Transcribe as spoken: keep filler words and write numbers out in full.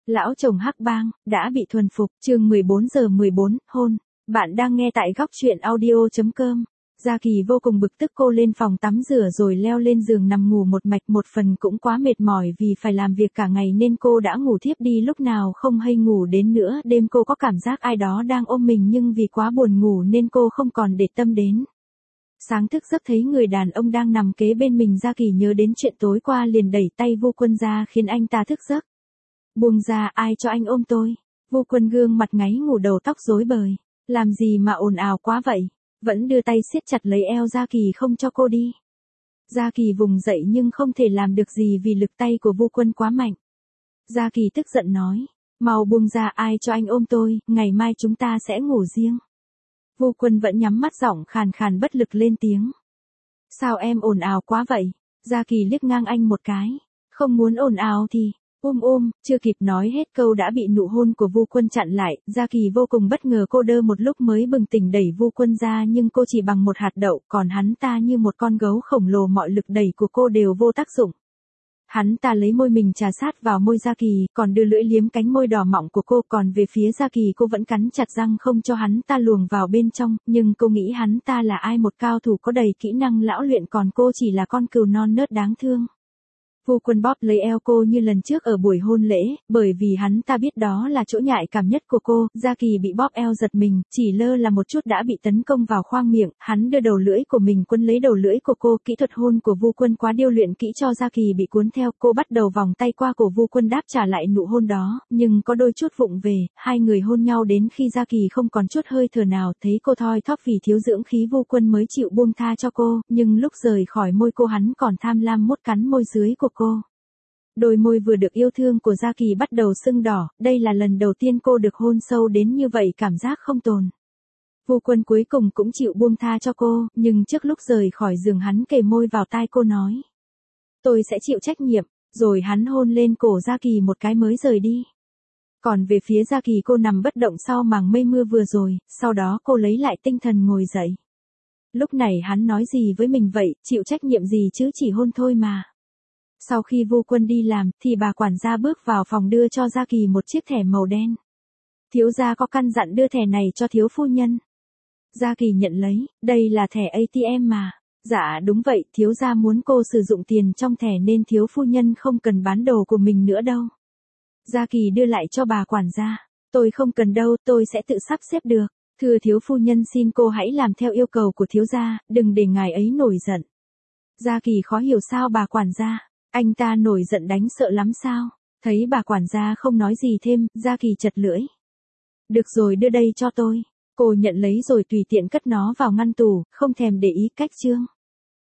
Lão chồng hắc bang, đã bị thuần phục, chương mười bốn giờ mười bốn, hôn. Bạn đang nghe tại góc truyện audio chấm com. Gia Kỳ vô cùng bực tức, cô lên phòng tắm rửa rồi leo lên giường nằm ngủ một mạch, một phần cũng quá mệt mỏi vì phải làm việc cả ngày nên cô đã ngủ thiếp đi lúc nào không hay. Ngủ đến nửa đêm cô có cảm giác ai đó đang ôm mình nhưng vì quá buồn ngủ nên cô không còn để tâm đến. Sáng thức giấc thấy người đàn ông đang nằm kế bên mình, Gia Kỳ nhớ đến chuyện tối qua liền đẩy tay Vô Quân ra khiến anh ta thức giấc. Buông ra, ai cho anh ôm tôi? Vô Quân gương mặt ngáy ngủ, đầu tóc rối bời. Làm gì mà ồn ào quá vậy? Vẫn đưa tay siết chặt lấy eo Gia Kỳ không cho cô đi. Gia Kỳ vùng dậy nhưng không thể làm được gì vì lực tay của Vô Quân quá mạnh. Gia Kỳ tức giận nói, mau buông ra, ai cho anh ôm tôi, ngày mai chúng ta sẽ ngủ riêng. Vô Quân vẫn nhắm mắt, giọng khàn khàn bất lực lên tiếng. Sao em ồn ào quá vậy? Gia Kỳ liếc ngang anh một cái. Không muốn ồn ào thì... Ôm ôm, chưa kịp nói hết câu đã bị nụ hôn của Vô Quân chặn lại. Gia Kỳ vô cùng bất ngờ, cô đơ một lúc mới bừng tỉnh đẩy Vô Quân ra nhưng cô chỉ bằng một hạt đậu, còn hắn ta như một con gấu khổng lồ, mọi lực đẩy của cô đều vô tác dụng. Hắn ta lấy môi mình trà sát vào môi Gia Kỳ, còn đưa lưỡi liếm cánh môi đỏ mọng của cô, còn về phía Gia Kỳ cô vẫn cắn chặt răng không cho hắn ta luồn vào bên trong, nhưng cô nghĩ hắn ta là ai, một cao thủ có đầy kỹ năng lão luyện, còn cô chỉ là con cừu non nớt đáng thương. Vô Quân bóp lấy eo cô như lần trước ở buổi hôn lễ, bởi vì hắn ta biết đó là chỗ nhạy cảm nhất của cô. Gia Kỳ bị bóp eo giật mình, chỉ lơ là một chút đã bị tấn công vào khoang miệng, hắn đưa đầu lưỡi của mình quấn lấy đầu lưỡi của cô. Kỹ thuật hôn của Vô Quân quá điêu luyện kỹ cho Gia Kỳ bị cuốn theo, cô bắt đầu vòng tay qua cổ Vô Quân đáp trả lại nụ hôn đó, nhưng có đôi chút vụng về, hai người hôn nhau đến khi Gia Kỳ không còn chút hơi thở nào, thấy cô thoi thóp vì thiếu dưỡng khí, Vô Quân mới chịu buông tha cho cô, nhưng lúc rời khỏi môi cô hắn còn tham lam mút cắn môi dưới của cô. Đôi môi vừa được yêu thương của Gia Kỳ bắt đầu sưng đỏ, đây là lần đầu tiên cô được hôn sâu đến như vậy, cảm giác không tồi. Vô Quân cuối cùng cũng chịu buông tha cho cô, nhưng trước lúc rời khỏi giường hắn kề môi vào tai cô nói. Tôi sẽ chịu trách nhiệm, rồi hắn hôn lên cổ Gia Kỳ một cái mới rời đi. Còn về phía Gia Kỳ, cô nằm bất động sau màng mây mưa vừa rồi, sau đó cô lấy lại tinh thần ngồi dậy. Lúc này hắn nói gì với mình vậy, chịu trách nhiệm gì chứ, chỉ hôn thôi mà. Sau khi Vô Quân đi làm, thì bà quản gia bước vào phòng đưa cho Gia Kỳ một chiếc thẻ màu đen. Thiếu gia có căn dặn đưa thẻ này cho thiếu phu nhân. Gia Kỳ nhận lấy, đây là thẻ a tê em mà. Dạ đúng vậy, thiếu gia muốn cô sử dụng tiền trong thẻ nên thiếu phu nhân không cần bán đồ của mình nữa đâu. Gia Kỳ đưa lại cho bà quản gia. Tôi không cần đâu, tôi sẽ tự sắp xếp được. Thưa thiếu phu nhân, xin cô hãy làm theo yêu cầu của thiếu gia, đừng để ngài ấy nổi giận. Gia Kỳ khó hiểu, sao bà quản gia? Anh ta nổi giận đánh sợ lắm sao? Thấy bà quản gia không nói gì thêm, Gia Kỳ chật lưỡi. Được rồi, đưa đây cho tôi. Cô nhận lấy rồi tùy tiện cất nó vào ngăn tủ, không thèm để ý cách chương.